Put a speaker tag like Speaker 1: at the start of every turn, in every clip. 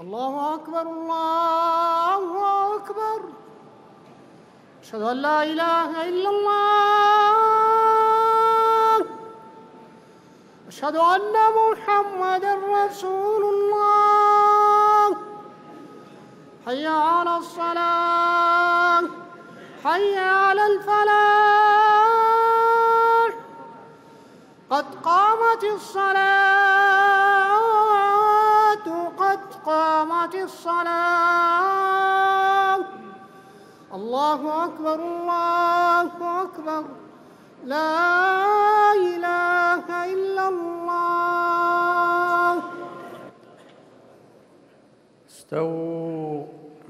Speaker 1: الله أكبر الله أكبر. أشهد أن لا إله إلا الله. أشهد أن محمدًا رسول الله. حي على الصلاة، حي على الفلاح، قد قامت الصلاة، قد قامت الصلاة. الله أكبر الله أكبر. لا إله إلا الله.
Speaker 2: استووا.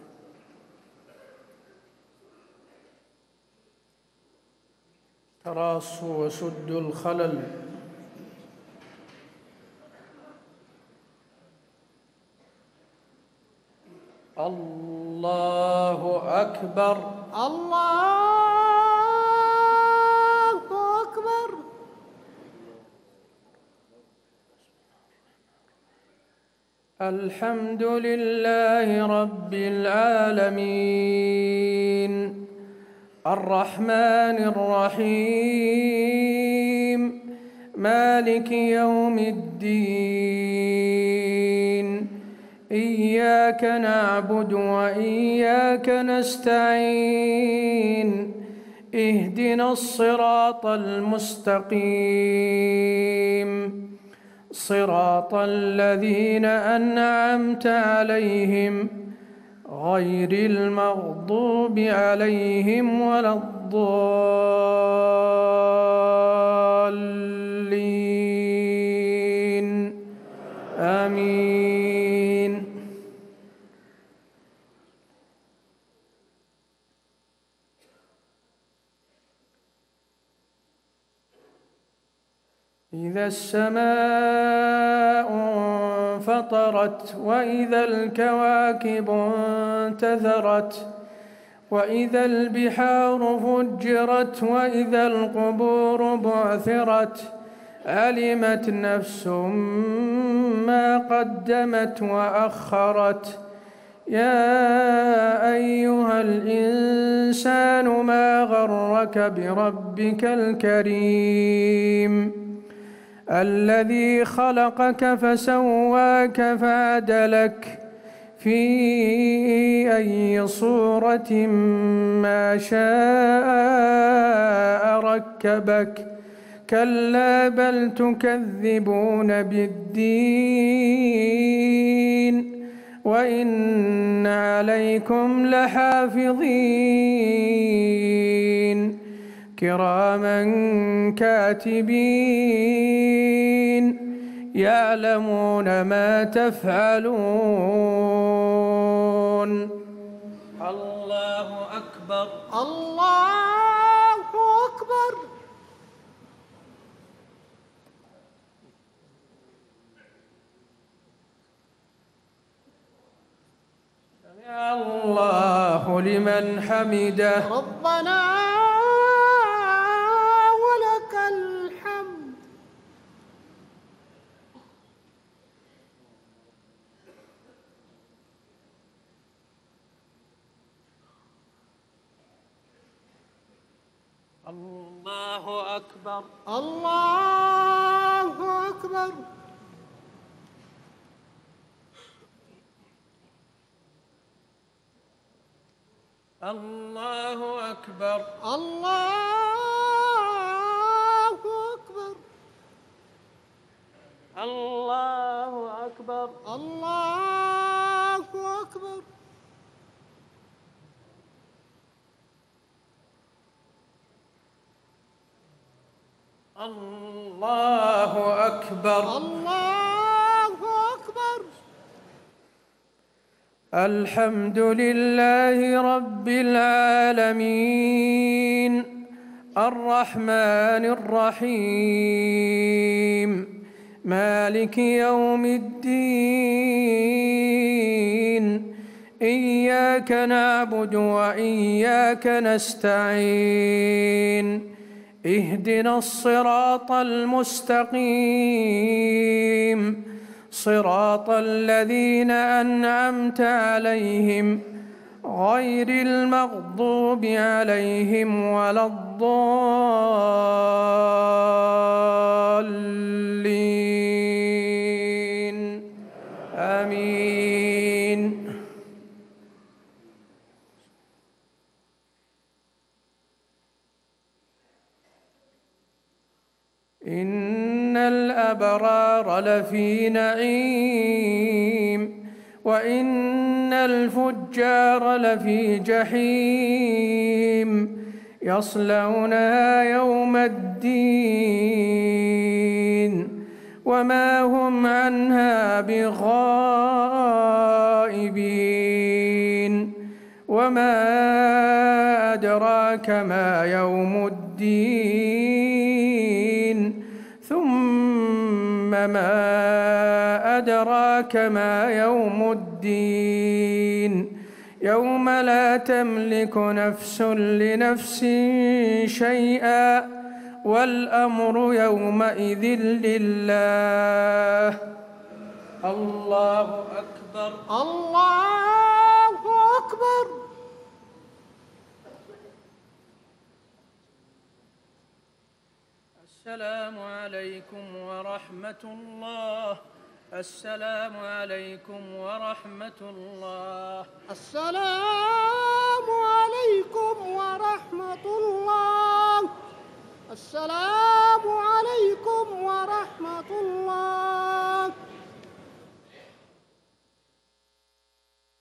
Speaker 2: تراصوا وسدوا الخلل. الله أكبر
Speaker 1: الله أكبر.
Speaker 2: الحمد لله رب العالمين الرحمن الرحيم مالك يوم الدين إياك نعبد وإياك نستعين اهدنا الصراط المستقيم صراط الذين أنعمت عليهم غير المغضوب عليهم ولا الضالين آمين. إذا السماء انفطرت وإذا الكواكب انتثرت وإذا البحار فجرت وإذا القبور بعثرت علمت نفس ما قدمت وأخرت. يا أيها الإنسان ما غرك بربك الكريم الذي خلقك فسواك فعدلك في أي صورة ما شاء ركبك. كلا بل تكذبون بالدين وإن عليكم لحافظين كراما كاتبين يعلمون ما تفعلون. الله أكبر
Speaker 1: الله أكبر.
Speaker 2: سمع الله لمن حمده.
Speaker 1: ربنا ولك الحمد.
Speaker 2: الله أكبر
Speaker 1: الله أكبر.
Speaker 2: الله أكبر
Speaker 1: الله أكبر.
Speaker 2: الله أكبر
Speaker 1: الله أكبر.
Speaker 2: الله أكبر
Speaker 1: الله أكبر.
Speaker 2: الحمد لله رب العالمين الرحمن الرحيم مالك يوم الدين إياك نعبد وإياك نستعين اهدنا الصراط المستقيم صراط الذين أنعمت عليهم غير المغضوب عليهم ولا الضالين آمين. إن الأبرار لفي نعيم وإن الفجار لفي جحيم يصلونها يوم الدين وما هم عنها بغائبين. وما أدراك ما يوم الدين ثم ما أدراك ما يوم الدين يوم لا تملك نفس لنفس شيئا والأمر يومئذ لله. الله أكبر.
Speaker 1: الله أكبر.
Speaker 2: السلام عليكم ورحمة الله. السلام عليكم ورحمة الله.
Speaker 1: السلام عليكم